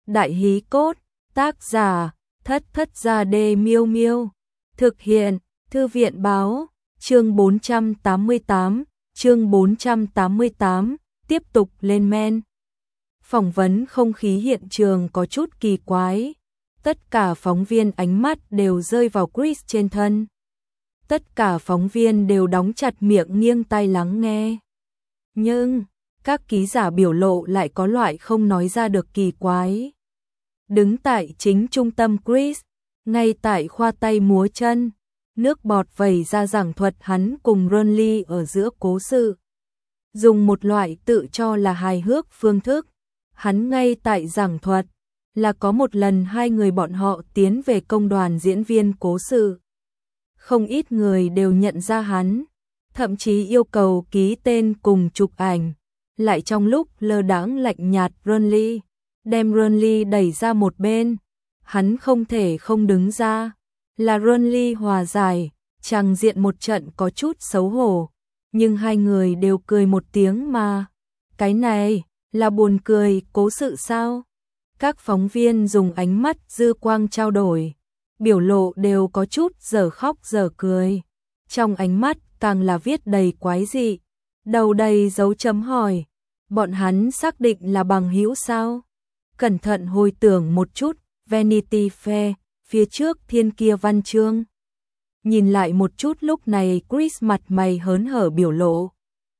Đại hí cốt, tác giả, Thất Thất Gia Đê Miêu Miêu. Thực hiện, Thư viện báo, chương 488, tiếp tục lên men. Phỏng vấn không khí hiện trường có chút kỳ quái. Tất cả phóng viên ánh mắt đều rơi vào Chris trên thân. Tất cả phóng viên đều đóng chặt miệng nghiêng tai lắng nghe. Nhưng, các ký giả biểu lộ lại có loại không nói ra được kỳ quái. Đứng tại chính trung tâm Chris, ngay tại khoa tay múa chân, nước bọt vẩy ra giảng thuật hắn cùng Ronly ở giữa cố sự. Dùng một loại tự cho là hài hước phương thức, hắn ngay tại giảng thuật là có một lần hai người bọn họ tiến về công đoàn diễn viên cố sự. Không ít người đều nhận ra hắn, thậm chí yêu cầu ký tên cùng chụp ảnh, lại trong lúc lơ đãng lạnh nhạt Ronly, đem Ronly đẩy ra một bên, hắn không thể không đứng ra, là Ronly hòa giải, chàng diện một trận có chút xấu hổ, nhưng hai người đều cười một tiếng mà. Cái này là buồn cười cố sự sao? Các phóng viên dùng ánh mắt dư quang trao đổi, biểu lộ đều có chút dở khóc dở cười. Trong ánh mắt càng là viết đầy quái dị, đầu đầy dấu chấm hỏi. Bọn hắn xác định là bằng hữu sao? Cẩn thận hồi tưởng một chút, Vanity Fair, phía trước thiên kia văn chương. Nhìn lại một chút lúc này Chris mặt mày hớn hở biểu lộ.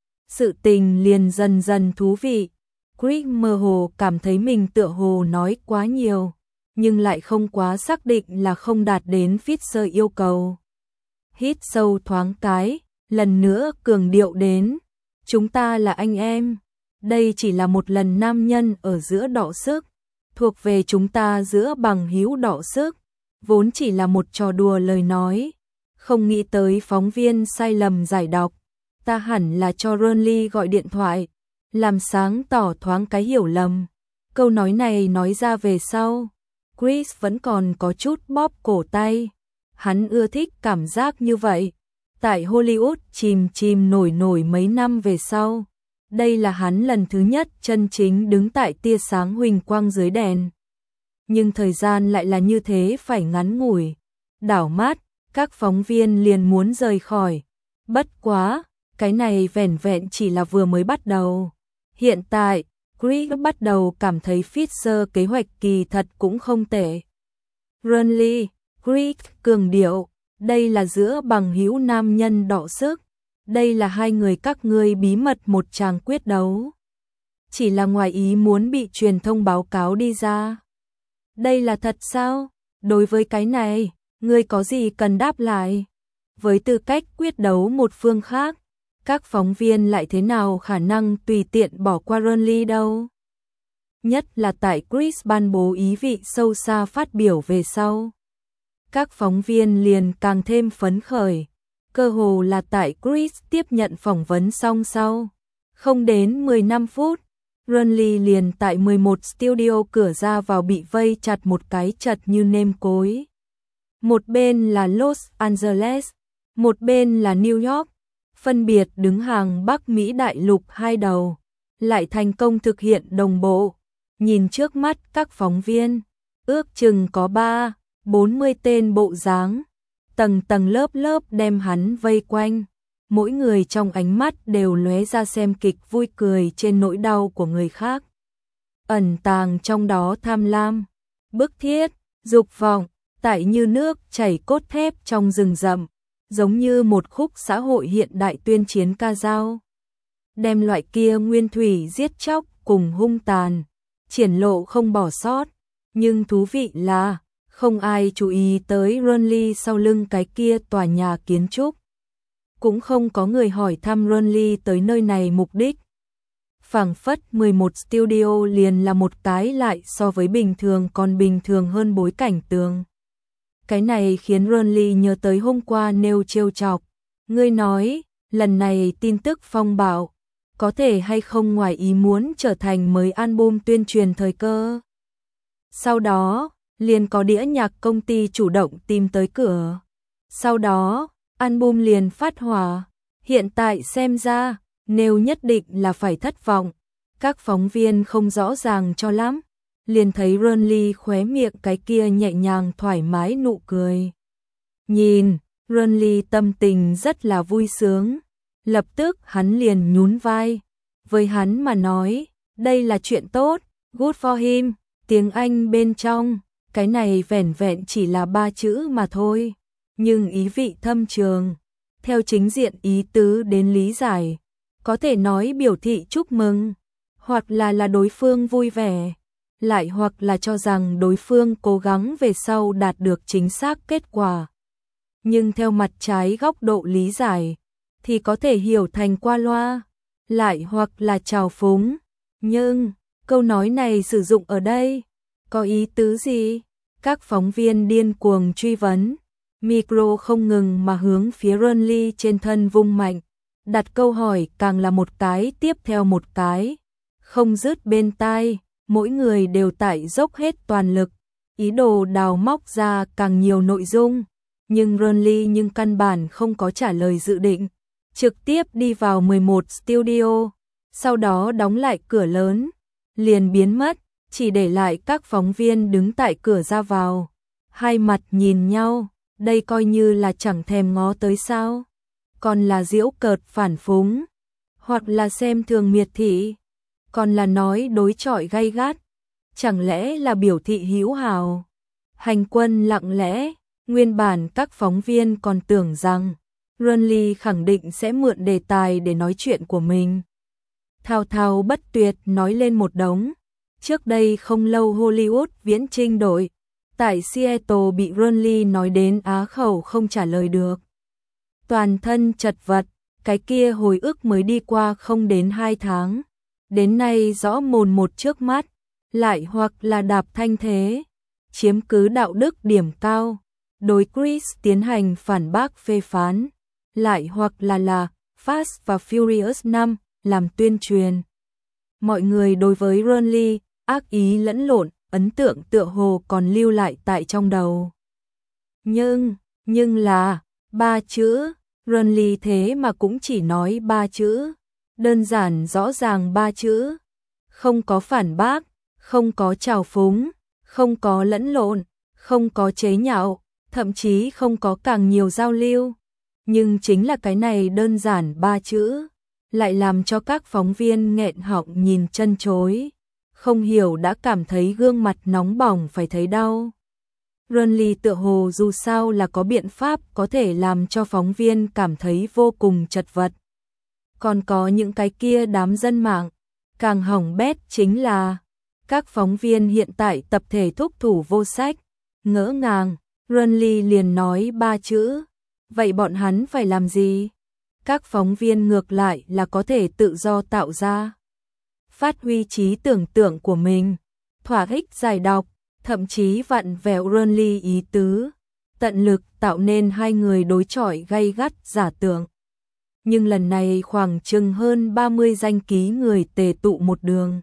Sự tình liền dần dần thú vị. Chris mơ hồ cảm thấy mình tựa hồ nói quá nhiều, nhưng lại không quá xác định là không đạt đến Fisher yêu cầu. Hít sâu thoáng cái, lần nữa cường điệu đến. Chúng ta là anh em. Đây chỉ là một lần nam nhân ở giữa đọ sức, thuộc về chúng ta giữa bằng hữu đọ sức, vốn chỉ là một trò đùa lời nói. Không nghĩ tới phóng viên sai lầm giải đọc, ta hẳn là cho Ronly gọi điện thoại, làm sáng tỏ thoáng cái hiểu lầm. Câu nói này nói ra về sau, Chris vẫn còn có chút bóp cổ tay. Hắn ưa thích cảm giác như vậy. Tại Hollywood chìm nổi mấy năm về sau, đây là hắn lần thứ nhất chân chính đứng tại tia sáng huỳnh quang dưới đèn. Nhưng thời gian lại là như thế phải ngắn ngủi. Đảo mắt, các phóng viên liền muốn rời khỏi. Bất quá, cái này vẻn vẹn chỉ là vừa mới bắt đầu. Hiện tại, Chris bắt đầu cảm thấy Fisher kế hoạch kỳ thật cũng không tệ. Ronly, Chris cường điệu, đây là giữa bằng hữu nam nhân đọ sức. Đây là hai người các ngươi bí mật một tràng quyết đấu. Chỉ là ngoài ý muốn bị truyền thông báo cáo đi ra. Đây là thật sao? Đối với cái này, ngươi có gì cần đáp lại? Với tư cách quyết đấu một phương khác, các phóng viên lại thế nào khả năng tùy tiện bỏ qua Ronly đâu? Nhất là tại Chris ban bố ý vị sâu xa phát biểu về sau. Các phóng viên liền càng thêm phấn khởi. Cơ hồ là tại Chris tiếp nhận phỏng vấn xong sau. Không đến 15 phút, Ronly liền tại 11 studio cửa ra vào bị vây chặt một cái chật như nêm cối. Một bên là Los Angeles, một bên là New York, phân biệt đứng hàng Bắc Mỹ đại lục hai đầu, lại thành công thực hiện đồng bộ. Nhìn trước mắt các phóng viên, ước chừng có 40 tên bộ dáng, tầng tầng lớp lớp đem hắn vây quanh, mỗi người trong ánh mắt đều lóe ra xem kịch vui cười trên nỗi đau của người khác. Ẩn tàng trong đó tham lam, bức thiết, dục vọng, tại như nước chảy cốt thép trong rừng rậm, giống như một khúc xã hội hiện đại tuyên chiến ca dao. Đem loại kia nguyên thủy giết chóc cùng hung tàn, triển lộ không bỏ sót, nhưng thú vị là không ai chú ý tới Ronly sau lưng cái kia tòa nhà kiến trúc. Cũng không có người hỏi thăm Ronly tới nơi này mục đích. Phảng phất 11 studio liền là một cái lại so với bình thường còn bình thường hơn bối cảnh tường. Cái này khiến Ronly nhớ tới hôm qua nêu trêu chọc. Ngươi nói, lần này tin tức phong bạo, có thể hay không ngoài ý muốn trở thành mới album tuyên truyền thời cơ. Sau đó, liền có đĩa nhạc công ty chủ động tìm tới cửa. Sau đó, album liền phát hỏa. Hiện tại xem ra, nếu nhất định là phải thất vọng. Các phóng viên không rõ ràng cho lắm. liền thấy Renly khóe miệng cái kia nhẹ nhàng thoải mái nụ cười. Nhìn, Renly tâm tình rất là vui sướng, lập tức hắn liền nhún vai. Với hắn mà nói, đây là chuyện tốt, good for him, tiếng Anh bên trong, cái này vẻn vẹn chỉ là 3 chữ mà thôi, nhưng ý vị thâm trường. Theo chính diện ý tứ đến lý giải, có thể nói biểu thị chúc mừng, hoặc là đối phương vui vẻ, lại hoặc là cho rằng đối phương cố gắng về sau đạt được chính xác kết quả. Nhưng theo mặt trái góc độ lý giải, thì có thể hiểu thành qua loa, lại hoặc là trào phúng. Nhưng, câu nói này sử dụng ở đây, có ý tứ gì? Các phóng viên điên cuồng truy vấn, micro không ngừng mà hướng phía Renly trên thân vung mạnh, đặt câu hỏi càng là một cái tiếp theo một cái, không dứt bên tai, mỗi người đều tại dốc hết toàn lực, ý đồ đào móc ra càng nhiều nội dung, nhưng Renly căn bản không có trả lời dự định, trực tiếp đi vào 11 studio, sau đó đóng lại cửa lớn, liền biến mất, chỉ để lại các phóng viên đứng tại cửa ra vào, hai mặt nhìn nhau, đây coi như là chẳng thèm ngó tới sao, còn là giễu cợt phản phúng, hoặc là xem thường miệt thị, còn là nói đối chọi gay gắt, chẳng lẽ là biểu thị hữu hảo. Hành quân lặng lẽ, nguyên bản các phóng viên còn tưởng rằng Renly khẳng định sẽ mượn đề tài để nói chuyện của mình. Thao thao bất tuyệt nói lên một đống. Trước đây không lâu Hollywood viễn trinh đội tại Seattle bị Renly nói đến á khẩu không trả lời được. Toàn thân chật vật, cái kia hồi ức mới đi qua không đến 2 tháng. Đến nay rõ mồn một trước mắt, lại hoặc là đạp thanh thế, chiếm cứ đạo đức điểm cao, đối Chris tiến hành phản bác phê phán, lại hoặc là Fast và Furious 5 làm tuyên truyền. Mọi người đối với Renly ác ý lẫn lộn, ấn tượng tựa hồ còn lưu lại tại trong đầu. Nhưng là 3 chữ, Renly thế mà cũng chỉ nói 3 chữ, đơn giản rõ ràng 3 chữ, không có phản bác, không có trào phúng, không có lẫn lộn, không có chế nhạo, thậm chí không có càng nhiều giao lưu. Nhưng chính là cái này đơn giản 3 chữ, lại làm cho các phóng viên nghẹn họng nhìn chân chối, không hiểu đã cảm thấy gương mặt nóng bỏng phải thấy đau. Renly tựa hồ dù sao là có biện pháp có thể làm cho phóng viên cảm thấy vô cùng chật vật. Còn có những cái kia đám dân mạng, càng hỏng bét chính là các phóng viên hiện tại tập thể thúc thủ vô sách, ngỡ ngàng, Renly liền nói 3 chữ, vậy bọn hắn phải làm gì? Các phóng viên ngược lại là có thể tự do tạo ra, phát huy trí tưởng tượng của mình, thỏa thích giải đọc, thậm chí vặn vẹo Renly ý tứ, tận lực tạo nên hai người đối chọi gay gắt giả tưởng. Nhưng lần này khoảng chừng hơn 30 danh ký người tề tụ một đường.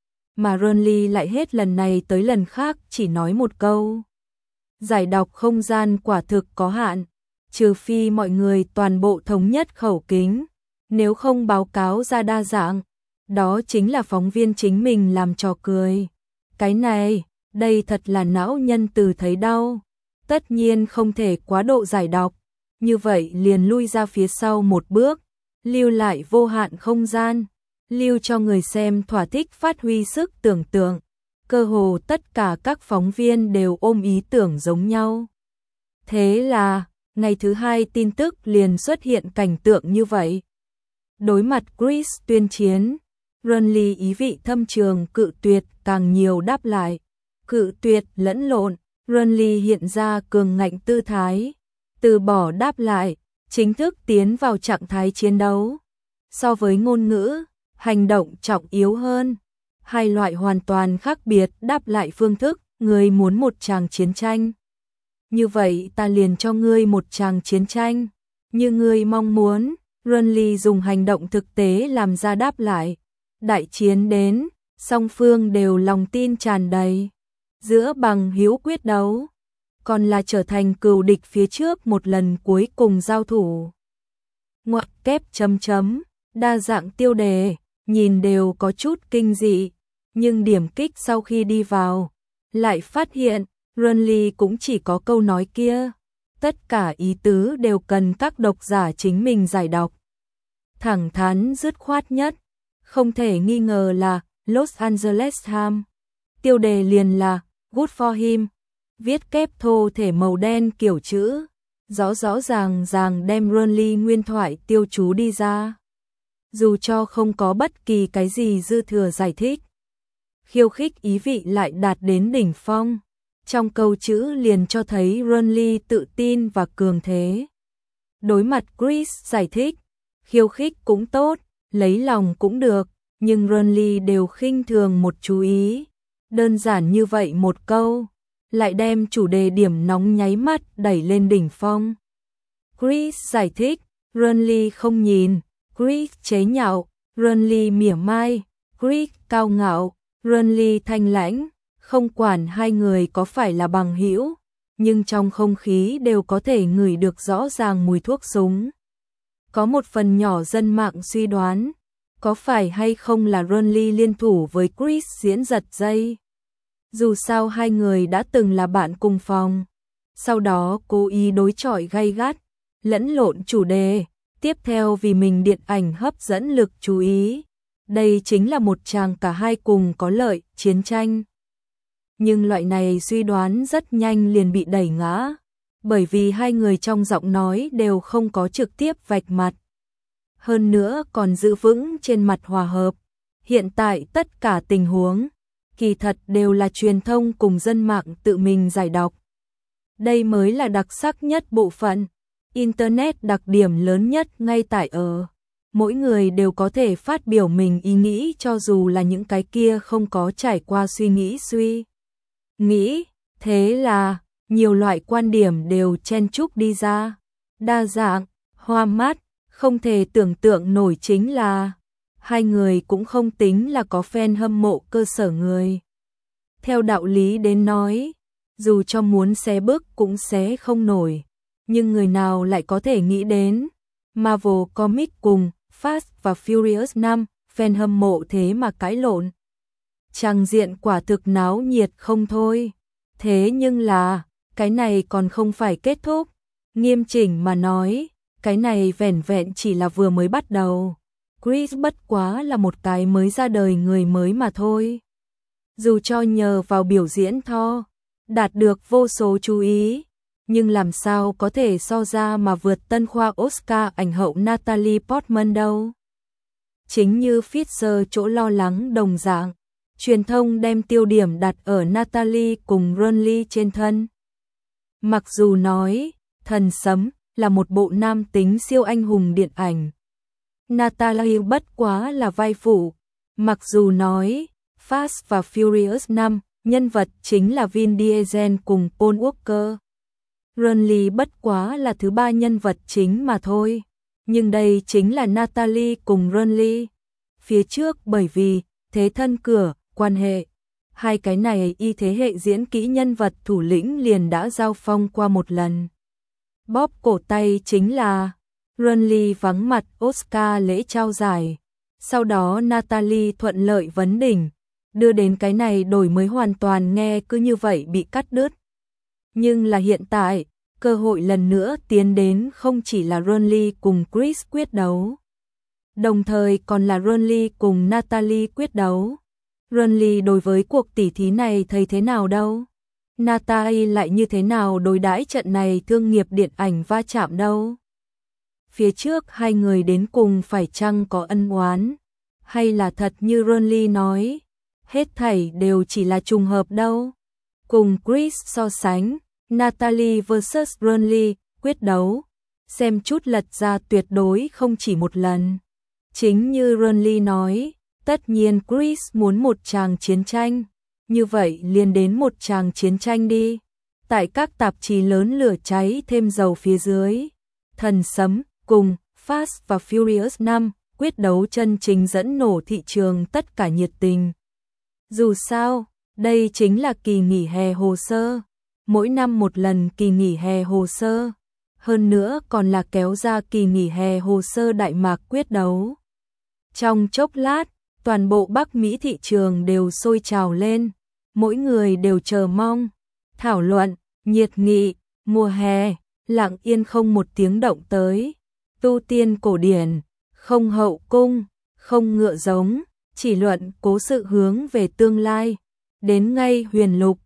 Mà Renly lại hết lần này tới lần khác chỉ nói một câu. Giải đọc không gian quả thực có hạn, trừ phi mọi người toàn bộ thống nhất khẩu kính, nếu không báo cáo ra đa dạng, đó chính là phóng viên chính mình làm trò cười. Cái này, đây thật là não nhân từ thấy đau, tất nhiên không thể quá độ giải đọc, như vậy liền lui ra phía sau một bước, lưu lại vô hạn không gian, lưu cho người xem thỏa thích phát huy sức tưởng tượng. Cơ hồ tất cả các phóng viên đều ôm ý tưởng giống nhau. Thế là, ngày thứ 2 tin tức liền xuất hiện cảnh tượng như vậy. Đối mặt Chris tuyên chiến, Renly ý vị thâm trường cự tuyệt càng nhiều đáp lại. Cự tuyệt lẫn lộn, Renly hiện ra cường ngạnh tư thái, từ bỏ đáp lại, chính thức tiến vào trạng thái chiến đấu. So với ngôn ngữ, hành động trọng yếu hơn. Hai loại hoàn toàn khác biệt đáp lại phương thức, ngươi muốn một tràng chiến tranh. Như vậy ta liền cho ngươi một tràng chiến tranh. Như ngươi mong muốn, Renly dùng hành động thực tế làm ra đáp lại. Đại chiến đến, song phương đều lòng tin tràn đầy. Giữa bằng hữu quyết đấu, còn là trở thành cừu địch phía trước một lần cuối cùng giao thủ. Ngoặc kép chấm chấm, đa dạng tiêu đề, nhìn đều có chút kinh dị. Nhưng điểm kích sau khi đi vào, lại phát hiện, Renly cũng chỉ có câu nói kia. Tất cả ý tứ đều cần các độc giả chính mình giải đọc. Thẳng thắn dứt khoát nhất, không thể nghi ngờ là Los Angeles Times. Tiêu đề liền là Good for him, viết kép thô thể màu đen kiểu chữ, rõ ràng đem Renly nguyên thoại tiêu chú đi ra. Dù cho không có bất kỳ cái gì dư thừa giải thích, khiêu khích ý vị lại đạt đến đỉnh phong. Trong câu chữ liền cho thấy Renly tự tin và cường thế. Đối mặt Chris giải thích, khiêu khích cũng tốt, lấy lòng cũng được, nhưng Renly đều khinh thường một chú ý. Đơn giản như vậy một câu, lại đem chủ đề điểm nóng nháy mắt đẩy lên đỉnh phong. Chris giải thích, Renly không nhìn, Chris chế nhạo, Renly mỉa mai, Chris cao ngạo, Renly thanh lãnh, không quản hai người có phải là bằng hữu, nhưng trong không khí đều có thể ngửi được rõ ràng mùi thuốc súng. Có một phần nhỏ dân mạng suy đoán, có phải hay không là Renly liên thủ với Chris diễn giật dây. Dù sao hai người đã từng là bạn cùng phòng, sau đó cố ý đối chọi gay gắt, lẫn lộn chủ đề, tiếp theo vì mình điện ảnh hấp dẫn lực chú ý. Đây chính là một tràng cả hai cùng có lợi, chiến tranh. Nhưng loại này suy đoán rất nhanh liền bị đẩy ngã, bởi vì hai người trong giọng nói đều không có trực tiếp vạch mặt. Hơn nữa còn giữ vững trên mặt hòa hợp. Hiện tại tất cả tình huống, kỳ thật đều là truyền thông cùng dân mạng tự mình giải đọc. Đây mới là đặc sắc nhất bộ phận. Internet đặc điểm lớn nhất ngay tại ở mỗi người đều có thể phát biểu mình ý nghĩ, cho dù là những cái kia không có trải qua suy nghĩ. Thế là nhiều loại quan điểm đều chen chúc đi ra, đa dạng, hoa mắt. Không thể tưởng tượng nổi chính là hai người cũng không tính là có fan hâm mộ cơ sở người. Theo đạo lý đến nói, dù cho muốn xé bước cũng xé không nổi, nhưng người nào lại có thể nghĩ đến Marvel Comics cùng Fast và Furious 5 fan hâm mộ thế mà cãi lộn. Tràng diện quả thực náo nhiệt không thôi. Thế nhưng là, cái này còn không phải kết thúc. Nghiêm chỉnh mà nói, cái này vẻn vẹn chỉ là vừa mới bắt đầu. Chris bất quá là một cái mới ra đời người mới mà thôi. Dù cho nhờ vào biểu diễn Thor, đạt được vô số chú ý, nhưng làm sao có thể so ra mà vượt tân khoa Oscar ảnh hậu Natalie Portman đâu. Chính như Fisher chỗ lo lắng đồng dạng, truyền thông đem tiêu điểm đặt ở Natalie cùng Renly trên thân. Mặc dù nói, Thần Sấm là một bộ nam tính siêu anh hùng điện ảnh, Natalie bất quá là vai phụ. Mặc dù nói, Fast và Furious 5, nhân vật chính là Vin Diesel cùng Paul Walker. Renly bất quá là thứ ba nhân vật chính mà thôi. Nhưng đây chính là Natalie cùng Renly. Phía trước bởi vì thế thân cửa, quan hệ, hai cái này y thế hệ diễn kỹ nhân vật thủ lĩnh liền đã giao phong qua một lần. Bóp cổ tay chính là Renly vắng mặt Oscar lễ trao giải. Sau đó Natalie thuận lợi vấn đỉnh, đưa đến cái này đổi mới hoàn toàn nghe cứ như vậy bị cắt đứt. Nhưng là hiện tại, cơ hội lần nữa tiến đến không chỉ là Renly cùng Chris quyết đấu, đồng thời còn là Renly cùng Natalie quyết đấu. Renly đối với cuộc tỉ thí này thấy thế nào đâu? Natalie lại như thế nào đối đãi trận này thương nghiệp điện ảnh va chạm đâu? Phía trước hai người đến cùng phải chăng có ân oán? Hay là thật như Renly nói, hết thảy đều chỉ là trùng hợp đâu? Cùng Chris so sánh, Natalie vs Renly quyết đấu, xem chút lật ra tuyệt đối không chỉ một lần. Chính như Renly nói, tất nhiên Chris muốn một tràng chiến tranh, như vậy liền đến một tràng chiến tranh đi. Tại các tạp chí lớn lửa cháy thêm dầu phía dưới, Thần Sấm cùng Fast và Furious 5 quyết đấu chân chính dẫn nổ thị trường tất cả nhiệt tình. Dù sao, đây chính là kỳ nghỉ hè hồ sơ, mỗi năm một lần kỳ nghỉ hè hồ sơ, hơn nữa còn là kéo ra kỳ nghỉ hè hồ sơ Đại Mạc quyết đấu. Trong chốc lát, Toàn bộ Bắc Mỹ thị trường đều sôi trào lên, mỗi người đều chờ mong, thảo luận, nhiệt nghị, mùa hè, lặng yên không một tiếng động tới. Tu tiên cổ điển, không hậu cung, không ngựa giống, chỉ luận cố sự hướng về tương lai. Đến ngay Huyền Lục,